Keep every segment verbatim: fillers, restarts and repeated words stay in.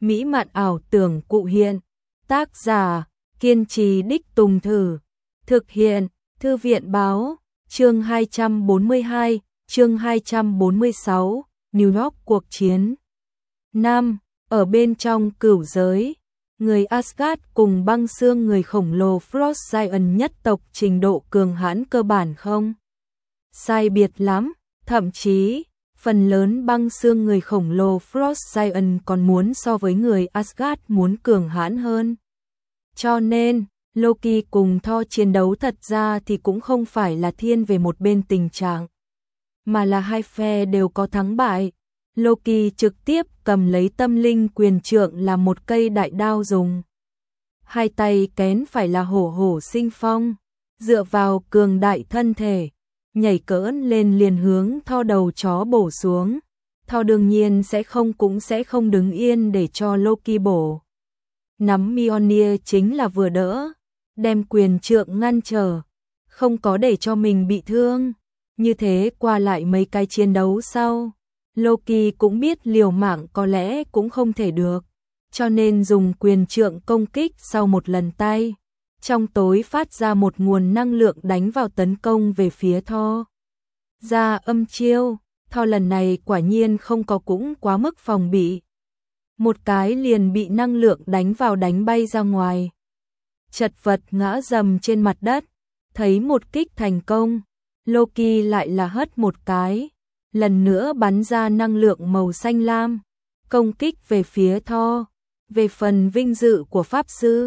mỹ mạn ảo tưởng cụ hiện. Tác giả, kiên trì đích tùng thử. Thực hiện, Thư viện báo, chương hai trăm bốn mươi hai, chương hai trăm bốn mươi sáu, New York cuộc chiến. Nam, ở bên trong cửu giới, người Asgard cùng băng xương người khổng lồ Frost Giant nhất tộc trình độ cường hãn cơ bản không sai biệt lắm, thậm chí phần lớn băng xương người khổng lồ Frost Giant còn muốn so với người Asgard muốn cường hãn hơn. Cho nên, Loki cùng Thor chiến đấu thật ra thì cũng không phải là thiên về một bên tình trạng, mà là hai phe đều có thắng bại. Loki trực tiếp cầm lấy tâm linh quyền trượng là một cây đại đao dùng. Hai tay kén phải là hổ hổ sinh phong, dựa vào cường đại thân thể, nhảy cỡn lên liền hướng Thor đầu chó bổ xuống. Thor đương nhiên sẽ không cũng sẽ không đứng yên để cho Loki bổ. Nắm Mjolnir chính là vừa đỡ, đem quyền trượng ngăn trở, không có để cho mình bị thương. Như thế qua lại mấy cái chiến đấu sau, Loki cũng biết liều mạng có lẽ cũng không thể được, cho nên dùng quyền trượng công kích sau một lần tay. Trong tối phát ra một nguồn năng lượng đánh vào tấn công về phía Thor. Ra âm chiêu, Thor lần này quả nhiên không có cũng quá mức phòng bị. Một cái liền bị năng lượng đánh vào đánh bay ra ngoài. Chật vật ngã rầm trên mặt đất, thấy một kích thành công, Loki lại là hất một cái, lần nữa bắn ra năng lượng màu xanh lam, công kích về phía Thor. Về phần vinh dự của Pháp Sư,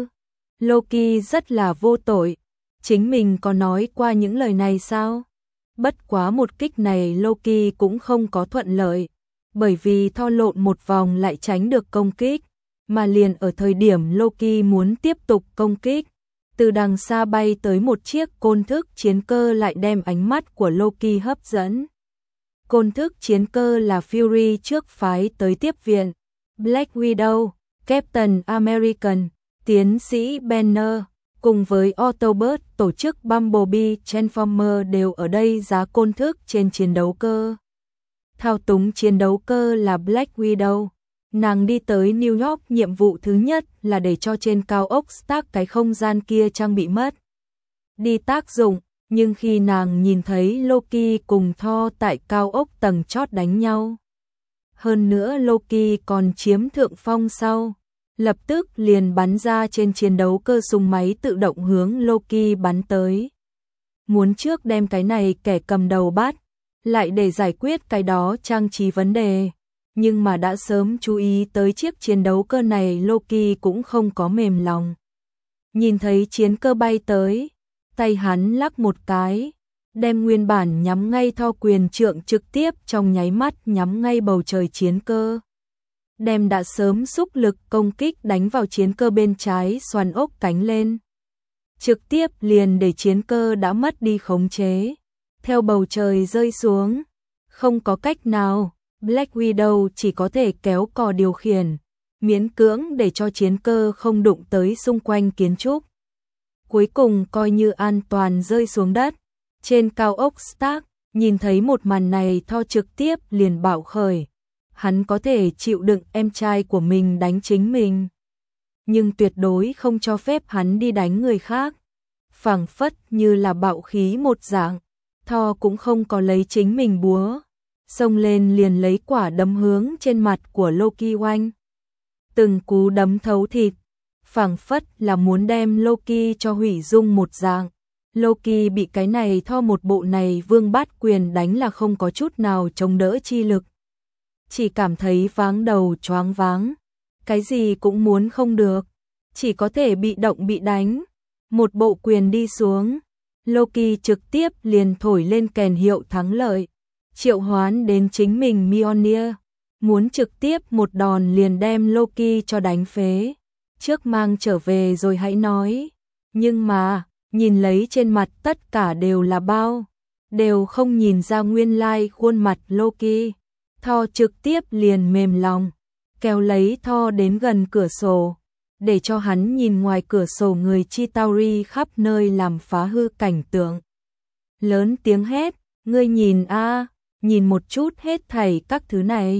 Loki rất là vô tội, chính mình có nói qua những lời này sao? Bất quá một kích này Loki cũng không có thuận lợi, bởi vì Thor lộn một vòng lại tránh được công kích, mà liền ở thời điểm Loki muốn tiếp tục công kích, từ đằng xa bay tới một chiếc côn thức chiến cơ lại đem ánh mắt của Loki hấp dẫn. Côn thức chiến cơ là Fury trước phái tới tiếp viện, Black Widow, Captain American, tiến sĩ Banner, cùng với Autobot tổ chức Bumblebee Transformer đều ở đây giá côn thức trên chiến đấu cơ. Thao túng chiến đấu cơ là Black Widow. Nàng đi tới New York nhiệm vụ thứ nhất là để cho trên cao ốc Stark cái không gian kia trang bị mất đi tác dụng, nhưng khi nàng nhìn thấy Loki cùng Thor tại cao ốc tầng chót đánh nhau, hơn nữa Loki còn chiếm thượng phong sau, lập tức liền bắn ra trên chiến đấu cơ súng máy tự động hướng Loki bắn tới. Muốn trước đem cái này kẻ cầm đầu bắt, lại để giải quyết cái đó trang trí vấn đề. Nhưng mà đã sớm chú ý tới chiếc chiến đấu cơ này, Loki cũng không có mềm lòng. Nhìn thấy chiến cơ bay tới, tay hắn lắc một cái, đem nguyên bản nhắm ngay Thor quyền trượng trực tiếp trong nháy mắt nhắm ngay bầu trời chiến cơ. Đem đã sớm xúc lực công kích đánh vào chiến cơ bên trái xoắn ốc cánh lên. Trực tiếp liền để chiến cơ đã mất đi khống chế, theo bầu trời rơi xuống. Không có cách nào, Black Widow chỉ có thể kéo cò điều khiển, miễn cưỡng để cho chiến cơ không đụng tới xung quanh kiến trúc. Cuối cùng coi như an toàn rơi xuống đất. Trên cao ốc Stark, nhìn thấy một màn này Thor trực tiếp liền bạo khởi. Hắn có thể chịu đựng em trai của mình đánh chính mình, nhưng tuyệt đối không cho phép hắn đi đánh người khác. Phảng phất như là bạo khí một dạng, Thor cũng không có lấy chính mình búa, xông lên liền lấy quả đấm hướng trên mặt của Loki oanh. Từng cú đấm thấu thịt, phảng phất là muốn đem Loki cho hủy dung một dạng. Loki bị cái này Thor một bộ này vương bát quyền đánh là không có chút nào chống đỡ chi lực. Chỉ cảm thấy váng đầu choáng váng, cái gì cũng muốn không được, chỉ có thể bị động bị đánh. Một bộ quyền đi xuống, Loki trực tiếp liền thổi lên kèn hiệu thắng lợi, triệu hoán đến chính mình Mjolnir, muốn trực tiếp một đòn liền đem Loki cho đánh phế. Trước mang trở về rồi hãy nói. Nhưng mà, nhìn lấy trên mặt tất cả đều là bao, đều không nhìn ra nguyên lai khuôn mặt Loki. Thor trực tiếp liền mềm lòng, kéo lấy Thor đến gần cửa sổ, để cho hắn nhìn ngoài cửa sổ người Chitauri khắp nơi làm phá hư cảnh tượng. Lớn tiếng hét, ngươi nhìn a, nhìn một chút hết thảy các thứ này.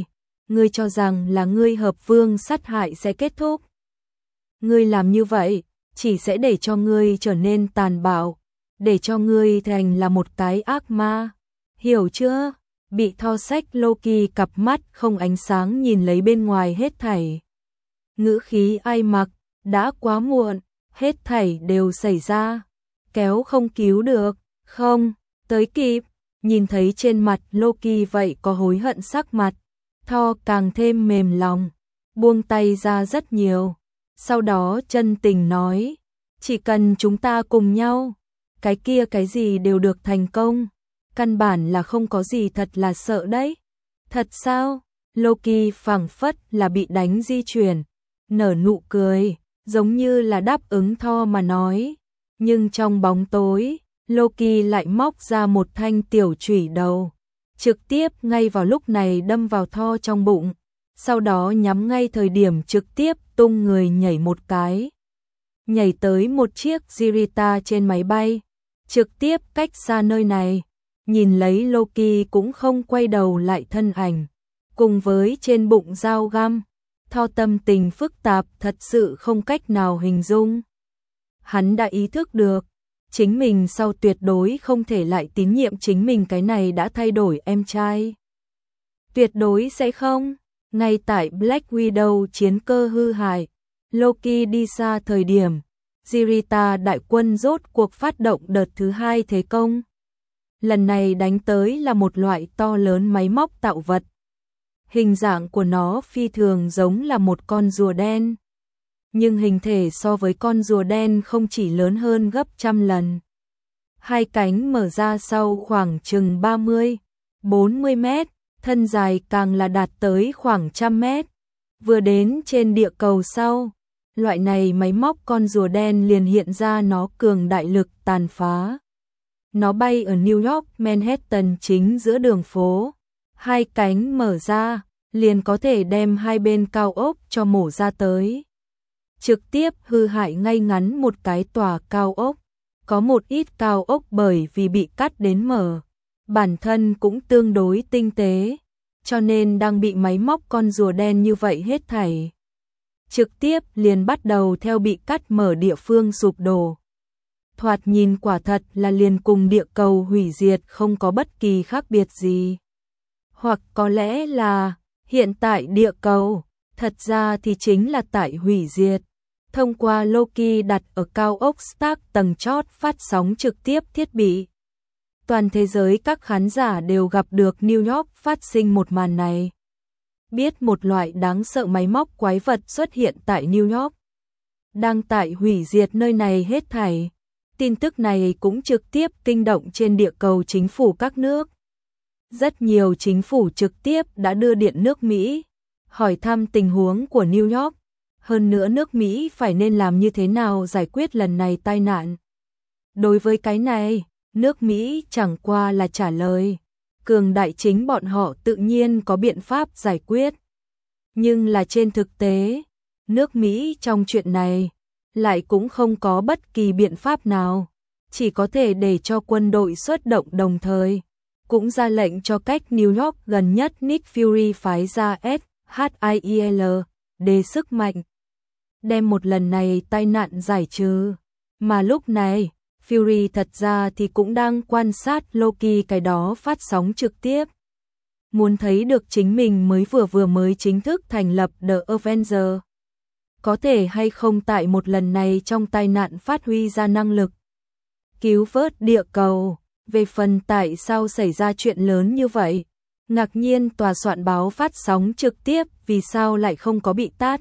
Ngươi cho rằng là ngươi hợp vương sát hại sẽ kết thúc. Ngươi làm như vậy, chỉ sẽ để cho ngươi trở nên tàn bạo, để cho ngươi thành là một cái ác ma. Hiểu chưa? Bị Thor sách Loki cặp mắt không ánh sáng nhìn lấy bên ngoài hết thảy. Ngữ khí ai mặc, đã quá muộn, hết thảy đều xảy ra. Kéo không cứu được, không, tới kịp, nhìn thấy trên mặt Loki vậy có hối hận sắc mặt. Thor càng thêm mềm lòng, buông tay ra rất nhiều. Sau đó chân tình nói, chỉ cần chúng ta cùng nhau, cái kia cái gì đều được thành công. Căn bản là không có gì thật là sợ đấy. Thật sao? Loki phảng phất là bị đánh di chuyển, nở nụ cười, giống như là đáp ứng Thor mà nói. Nhưng trong bóng tối, Loki lại móc ra một thanh tiểu chủy đầu, trực tiếp ngay vào lúc này đâm vào Thor trong bụng, sau đó nhắm ngay thời điểm trực tiếp tung người nhảy một cái. Nhảy tới một chiếc Zirita trên máy bay, trực tiếp cách xa nơi này, nhìn lấy Loki cũng không quay đầu lại thân ảnh, cùng với trên bụng dao găm, Thor tâm tình phức tạp thật sự không cách nào hình dung. Hắn đã ý thức được, chính mình sau tuyệt đối không thể lại tín nhiệm chính mình, cái này đã thay đổi em trai. Tuyệt đối sẽ không. Ngay tại Black Widow chiến cơ hư hại, Loki đi xa thời điểm, Zirita đại quân rốt cuộc phát động đợt thứ hai thế công. Lần này đánh tới là một loại to lớn máy móc tạo vật. Hình dạng của nó phi thường giống là một con rùa đen. Nhưng hình thể so với con rùa đen không chỉ lớn hơn gấp trăm lần. Hai cánh mở ra sau khoảng chừng ba mươi, bốn mươi mét, thân dài càng là đạt tới khoảng trăm mét. Vừa đến trên địa cầu sau, loại này máy móc con rùa đen liền hiện ra nó cường đại lực tàn phá. Nó bay ở New York, Manhattan chính giữa đường phố. Hai cánh mở ra, liền có thể đem hai bên cao ốc cho mổ ra tới. Trực tiếp hư hại ngay ngắn một cái tòa cao ốc. Có một ít cao ốc bởi vì bị cắt đến mở, bản thân cũng tương đối tinh tế, cho nên đang bị máy móc con rùa đen như vậy hết thảy. Trực tiếp liền bắt đầu theo bị cắt mở địa phương sụp đổ. Thoạt nhìn quả thật là liền cùng địa cầu hủy diệt không có bất kỳ khác biệt gì. Hoặc có lẽ là hiện tại địa cầu, thật ra thì chính là tại hủy diệt. Thông qua Loki đặt ở cao ốc Stark tầng chót phát sóng trực tiếp thiết bị. Toàn thế giới các khán giả đều gặp được New York phát sinh một màn này. Biết một loại đáng sợ máy móc quái vật xuất hiện tại New York. Đang tại hủy diệt nơi này hết thảy. Tin tức này cũng trực tiếp kinh động trên địa cầu chính phủ các nước. Rất nhiều chính phủ trực tiếp đã đưa điện nước Mỹ, hỏi thăm tình huống của New York. Hơn nữa nước Mỹ phải nên làm như thế nào giải quyết lần này tai nạn. Đối với cái này, nước Mỹ chẳng qua là trả lời. Cường đại chính bọn họ tự nhiên có biện pháp giải quyết. Nhưng là trên thực tế, nước Mỹ trong chuyện này lại cũng không có bất kỳ biện pháp nào. Chỉ có thể để cho quân đội xuất động đồng thời. Cũng ra lệnh cho cách New York gần nhất Nick Fury phái ra S H I E L để sức mạnh. Đem một lần này tai nạn giải trừ. Mà lúc này, Fury thật ra thì cũng đang quan sát Loki cái đó phát sóng trực tiếp. Muốn thấy được chính mình mới vừa vừa mới chính thức thành lập The Avengers. Có thể hay không tại một lần này trong tai nạn phát huy ra năng lực. Cứu vớt địa cầu. Về phần tại sao xảy ra chuyện lớn như vậy, ngạc nhiên tòa soạn báo phát sóng trực tiếp vì sao lại không có bị tát.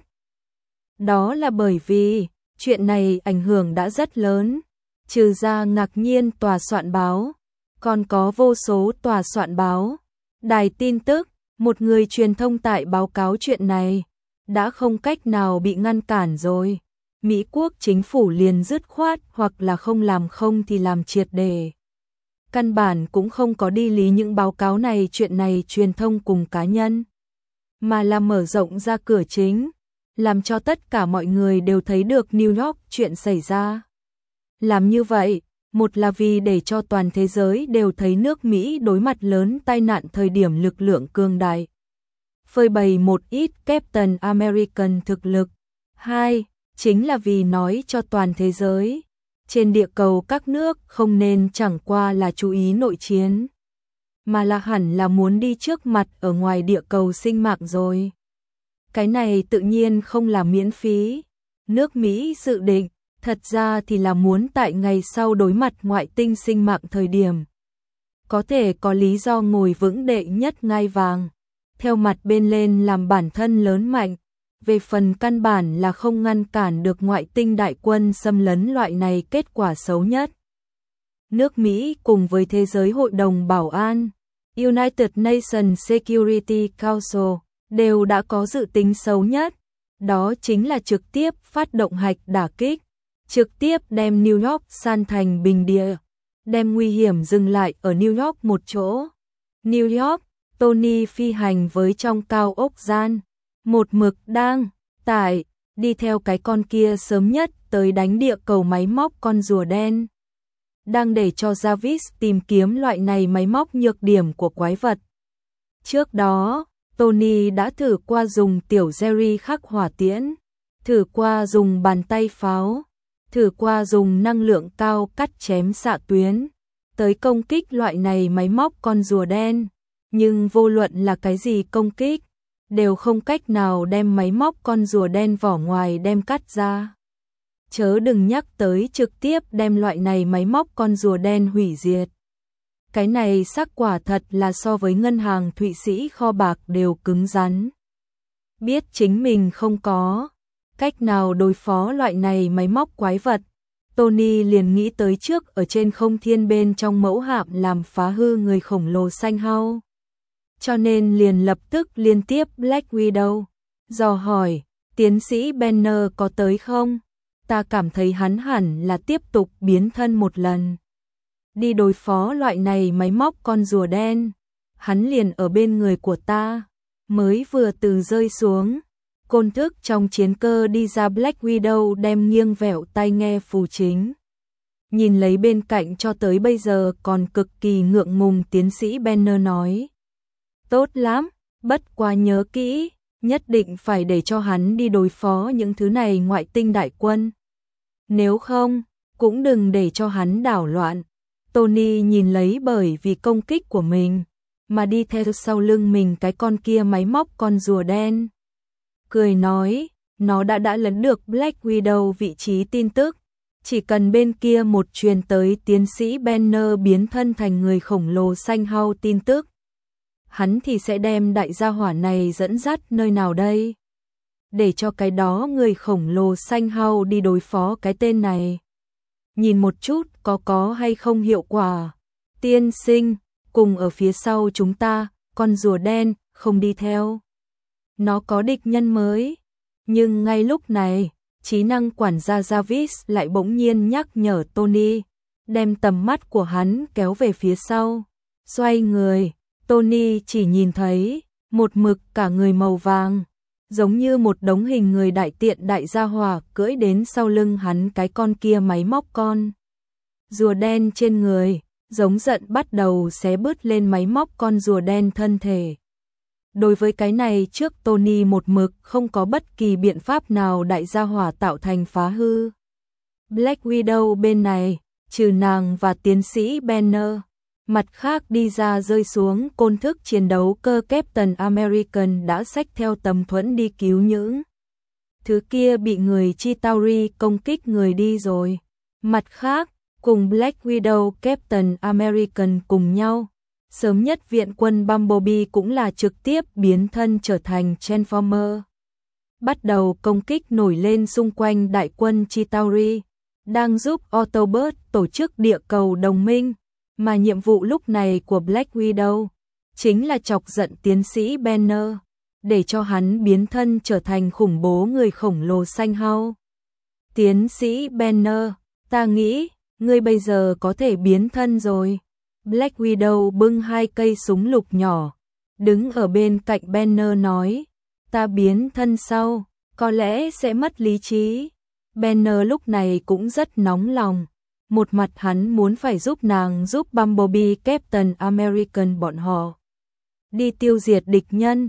Đó là bởi vì chuyện này ảnh hưởng đã rất lớn, trừ ra ngạc nhiên tòa soạn báo, còn có vô số tòa soạn báo, đài tin tức, một người truyền thông tại báo cáo chuyện này, đã không cách nào bị ngăn cản rồi. Mỹ quốc chính phủ liền dứt khoát hoặc là không làm không thì làm triệt để. Căn bản cũng không có đi lý những báo cáo này chuyện này truyền thông cùng cá nhân, mà là mở rộng ra cửa chính, làm cho tất cả mọi người đều thấy được New York chuyện xảy ra. Làm như vậy, một là vì để cho toàn thế giới đều thấy nước Mỹ đối mặt lớn tai nạn thời điểm lực lượng cường đại. phơi bày một ít Captain American thực lực. Hai, chính là vì nói cho toàn thế giới, trên địa cầu các nước không nên chẳng qua là chú ý nội chiến, mà là hẳn là muốn đi trước mặt ở ngoài địa cầu sinh mạng rồi. Cái này tự nhiên không là miễn phí. Nước Mỹ dự định, thật ra thì là muốn tại ngày sau đối mặt ngoại tinh sinh mạng thời điểm, có thể có lý do ngồi vững đệ nhất ngai vàng, theo mặt bên lên làm bản thân lớn mạnh. Về phần căn bản là không ngăn cản được ngoại tinh đại quân xâm lấn, loại này kết quả xấu nhất. Nước Mỹ cùng với Thế giới Hội đồng Bảo an, United Nations Security Council, đều đã có dự tính xấu nhất, đó chính là trực tiếp phát động hạch đả kích, trực tiếp đem New York san thành bình địa, đem nguy hiểm dừng lại ở New York một chỗ. New York, Tony phi hành với trong cao ốc gian, một mực đang tải, đi theo cái con kia sớm nhất tới đánh địa cầu máy móc con rùa đen. Đang để cho Jarvis tìm kiếm loại này máy móc nhược điểm của quái vật. Trước đó, Tony đã thử qua dùng tiểu Jerry khắc hỏa tiễn, thử qua dùng bàn tay pháo, thử qua dùng năng lượng cao cắt chém xạ tuyến, tới công kích loại này máy móc con rùa đen. Nhưng vô luận là cái gì công kích, đều không cách nào đem máy móc con rùa đen vỏ ngoài đem cắt ra. Chớ đừng nhắc tới trực tiếp đem loại này máy móc con rùa đen hủy diệt. Cái này xác quả thật là so với ngân hàng Thụy Sĩ kho bạc đều cứng rắn. Biết chính mình không có cách nào đối phó loại này máy móc quái vật, Tony liền nghĩ tới trước ở trên không thiên bên trong mẫu hạm làm phá hư người khổng lồ xanh hao. Cho nên liền lập tức liên tiếp Black Widow, dò hỏi, tiến sĩ Banner có tới không? Ta cảm thấy hắn hẳn là tiếp tục biến thân một lần. Đi đối phó loại này máy móc con rùa đen. Hắn liền ở bên người của ta, mới vừa từ rơi xuống. Côn thức trong chiến cơ đi ra, Black Widow đem nghiêng vẹo tai nghe phù chính. Nhìn lấy bên cạnh cho tới bây giờ còn cực kỳ ngượng ngùng tiến sĩ Banner nói. Tốt lắm, bất quá nhớ kỹ, nhất định phải để cho hắn đi đối phó những thứ này ngoại tinh đại quân. Nếu không, cũng đừng để cho hắn đảo loạn. Tony nhìn lấy bởi vì công kích của mình, mà đi theo sau lưng mình cái con kia máy móc con rùa đen. Cười nói, nó đã đã lấn được Black Widow vị trí tin tức. Chỉ cần bên kia một truyền tới tiến sĩ Banner biến thân thành người khổng lồ xanh hao tin tức, hắn thì sẽ đem đại gia hỏa này dẫn dắt nơi nào đây? Để cho cái đó người khổng lồ xanh hao đi đối phó cái tên này. Nhìn một chút có có hay không hiệu quả. Tiên sinh, cùng ở phía sau chúng ta, con rùa đen, không đi theo. Nó có địch nhân mới. Nhưng ngay lúc này, trí năng quản gia Jarvis lại bỗng nhiên nhắc nhở Tony, đem tầm mắt của hắn kéo về phía sau. Xoay người, Tony chỉ nhìn thấy một mực cả người màu vàng, giống như một đống hình người đại tiện đại gia hỏa cưỡi đến sau lưng hắn cái con kia máy móc con rùa đen trên người, giống giận bắt đầu xé bứt lên máy móc con rùa đen thân thể. Đối với cái này trước Tony một mực không có bất kỳ biện pháp nào đại gia hỏa tạo thành phá hư. Black Widow bên này, trừ nàng và tiến sĩ Banner, mặt khác đi ra rơi xuống côn thức chiến đấu cơ Captain American đã xách theo tấm thuẫn đi cứu những thứ kia bị người Chitauri công kích người đi rồi. Mặt khác, cùng Black Widow Captain American cùng nhau, sớm nhất viện quân Bumblebee cũng là trực tiếp biến thân trở thành Transformer. Bắt đầu công kích nổi lên xung quanh đại quân Chitauri, đang giúp Autobot tổ chức địa cầu đồng minh. Mà nhiệm vụ lúc này của Black Widow chính là chọc giận tiến sĩ Banner, để cho hắn biến thân trở thành khủng bố người khổng lồ xanh hao. Tiến sĩ Banner, ta nghĩ, ngươi bây giờ có thể biến thân rồi. Black Widow bưng hai cây súng lục nhỏ, đứng ở bên cạnh Banner nói, ta biến thân sau, có lẽ sẽ mất lý trí. Banner lúc này cũng rất nóng lòng. Một mặt hắn muốn phải giúp nàng giúp Bumblebee Captain American bọn họ đi tiêu diệt địch nhân.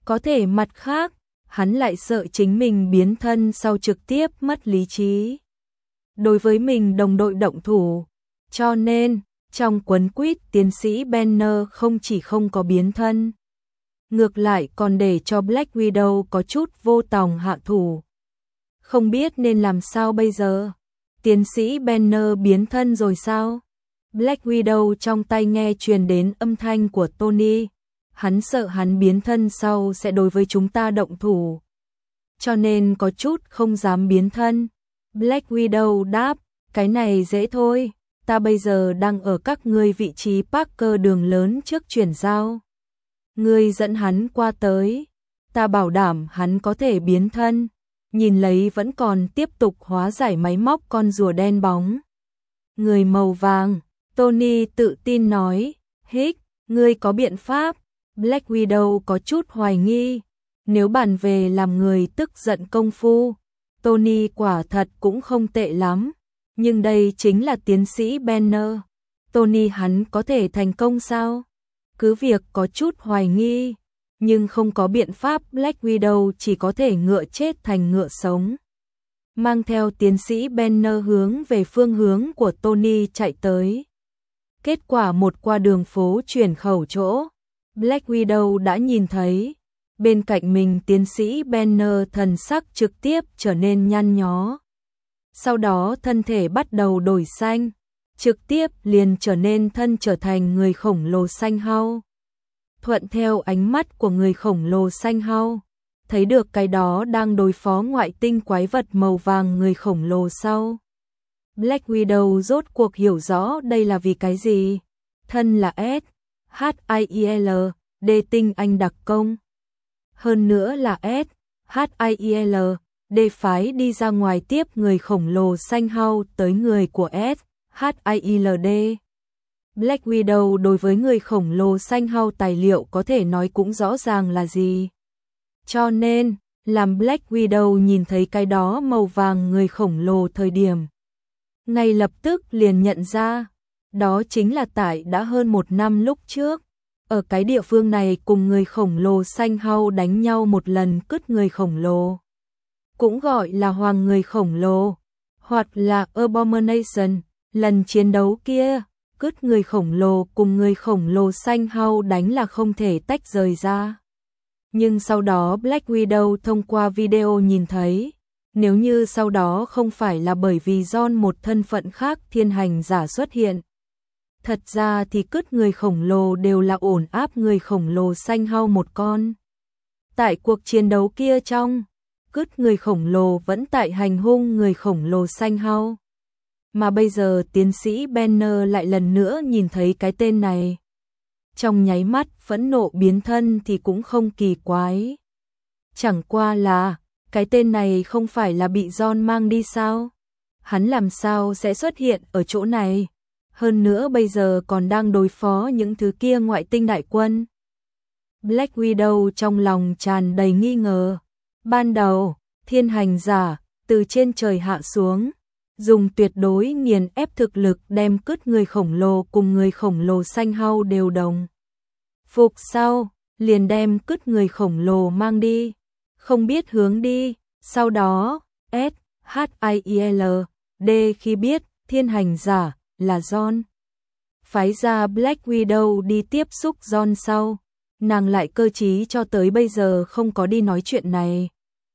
Có thể mặt khác, hắn lại sợ chính mình biến thân sau trực tiếp mất lý trí. Đối với mình đồng đội động thủ, cho nên, trong cuốn quýt tiến sĩ Banner không chỉ không có biến thân, ngược lại còn để cho Black Widow có chút vô tòng hạ thủ. Không biết nên làm sao bây giờ? Tiến sĩ Banner biến thân rồi sao? Black Widow trong tai nghe truyền đến âm thanh của Tony. Hắn sợ hắn biến thân sau sẽ đối với chúng ta động thủ, cho nên có chút không dám biến thân. Black Widow đáp, cái này dễ thôi, ta bây giờ đang ở các ngươi vị trí Parker đường lớn trước chuyển giao. Ngươi dẫn hắn qua tới, ta bảo đảm hắn có thể biến thân. Nhìn lấy vẫn còn tiếp tục hóa giải máy móc con rùa đen bóng người màu vàng, Tony tự tin nói, hích, ngươi có biện pháp. Black Widow có chút hoài nghi, nếu bàn về làm người tức giận công phu, Tony quả thật cũng không tệ lắm, nhưng đây chính là tiến sĩ Banner. Tony hắn có thể thành công sao? Cứ việc có chút hoài nghi, nhưng không có biện pháp, Black Widow chỉ có thể ngựa chết thành ngựa sống. Mang theo tiến sĩ Banner hướng về phương hướng của Tony chạy tới. Kết quả một qua đường phố chuyển khẩu chỗ, Black Widow đã nhìn thấy, bên cạnh mình tiến sĩ Banner thần sắc trực tiếp trở nên nhăn nhó. Sau đó thân thể bắt đầu đổi xanh, trực tiếp liền trở nên thân trở thành người khổng lồ xanh hao. Thuận theo ánh mắt của người khổng lồ xanh hao, thấy được cái đó đang đối phó ngoại tinh quái vật màu vàng người khổng lồ sau. Black Widow rốt cuộc hiểu rõ đây là vì cái gì. Thân là S, H I I L, D tinh anh đặc công. Hơn nữa là S, H I I L, D phái đi ra ngoài tiếp người khổng lồ xanh hao tới người của S, H I I L D. Black Widow đối với người khổng lồ xanh hao tài liệu có thể nói cũng rõ ràng là gì. Cho nên, làm Black Widow nhìn thấy cái đó màu vàng người khổng lồ thời điểm, ngay lập tức liền nhận ra, đó chính là tại đã hơn một năm lúc trước, ở cái địa phương này cùng người khổng lồ xanh hao đánh nhau một lần cứt người khổng lồ. Cũng gọi là hoàng người khổng lồ, hoặc là Abomination, lần chiến đấu kia, cứt người khổng lồ cùng người khổng lồ xanh hao đánh là không thể tách rời ra. Nhưng sau đó Black Widow thông qua video nhìn thấy, nếu như sau đó không phải là bởi vì John một thân phận khác thiên hành giả xuất hiện, thật ra thì cứt người khổng lồ đều là ổn áp người khổng lồ xanh hao một con. Tại cuộc chiến đấu kia trong, cứt người khổng lồ vẫn tại hành hung người khổng lồ xanh hao. Mà bây giờ tiến sĩ Banner lại lần nữa nhìn thấy cái tên này. Trong nháy mắt phẫn nộ biến thân thì cũng không kỳ quái. Chẳng qua là, cái tên này không phải là bị John mang đi sao? Hắn làm sao sẽ xuất hiện ở chỗ này? Hơn nữa bây giờ còn đang đối phó những thứ kia ngoại tinh đại quân. Black Widow trong lòng tràn đầy nghi ngờ. Ban đầu, thiên hành giả, từ trên trời hạ xuống, dùng tuyệt đối nghiền ép thực lực đem cứt người khổng lồ cùng người khổng lồ xanh hao đều đồng. Phục sau, liền đem cứt người khổng lồ mang đi, không biết hướng đi, sau đó, S, H I I L, D khi biết, thiên hành giả, là John. Phái ra Black Widow đi tiếp xúc John sau, nàng lại cơ trí cho tới bây giờ không có đi nói chuyện này.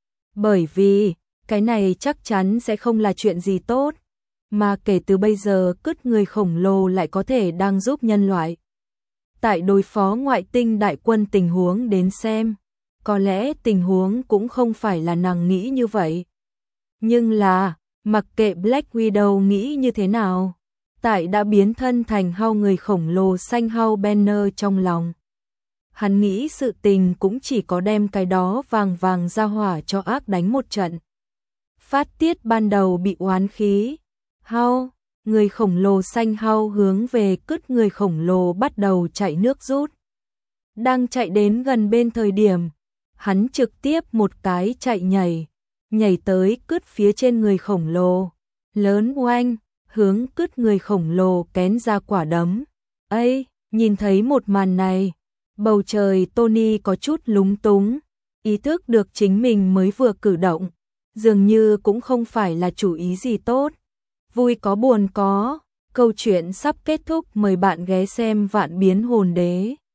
Bởi vì, cái này chắc chắn sẽ không là chuyện gì tốt, mà kể từ bây giờ cứt người khổng lồ lại có thể đang giúp nhân loại. Tại đối phó ngoại tinh đại quân tình huống đến xem, có lẽ tình huống cũng không phải là nàng nghĩ như vậy. Nhưng là, mặc kệ Black Widow nghĩ như thế nào, tại đã biến thân thành hao người khổng lồ xanh hao Banner trong lòng. Hắn nghĩ sự tình cũng chỉ có đem cái đó vàng vàng ra hỏa cho ác đánh một trận. Phát tiết ban đầu bị oán khí. Hao, người khổng lồ xanh hao hướng về cứt người khổng lồ bắt đầu chạy nước rút. Đang chạy đến gần bên thời điểm, hắn trực tiếp một cái chạy nhảy, nhảy tới cứt phía trên người khổng lồ, lớn oanh, hướng cứt người khổng lồ kén ra quả đấm. Ây, nhìn thấy một màn này, Bầu trời Tony có chút lúng túng, ý thức được chính mình mới vừa cử động, dường như cũng không phải là chủ ý gì tốt. Vui có buồn có, câu chuyện sắp kết thúc, mời bạn ghé xem Vạn Biến Hồn Đế.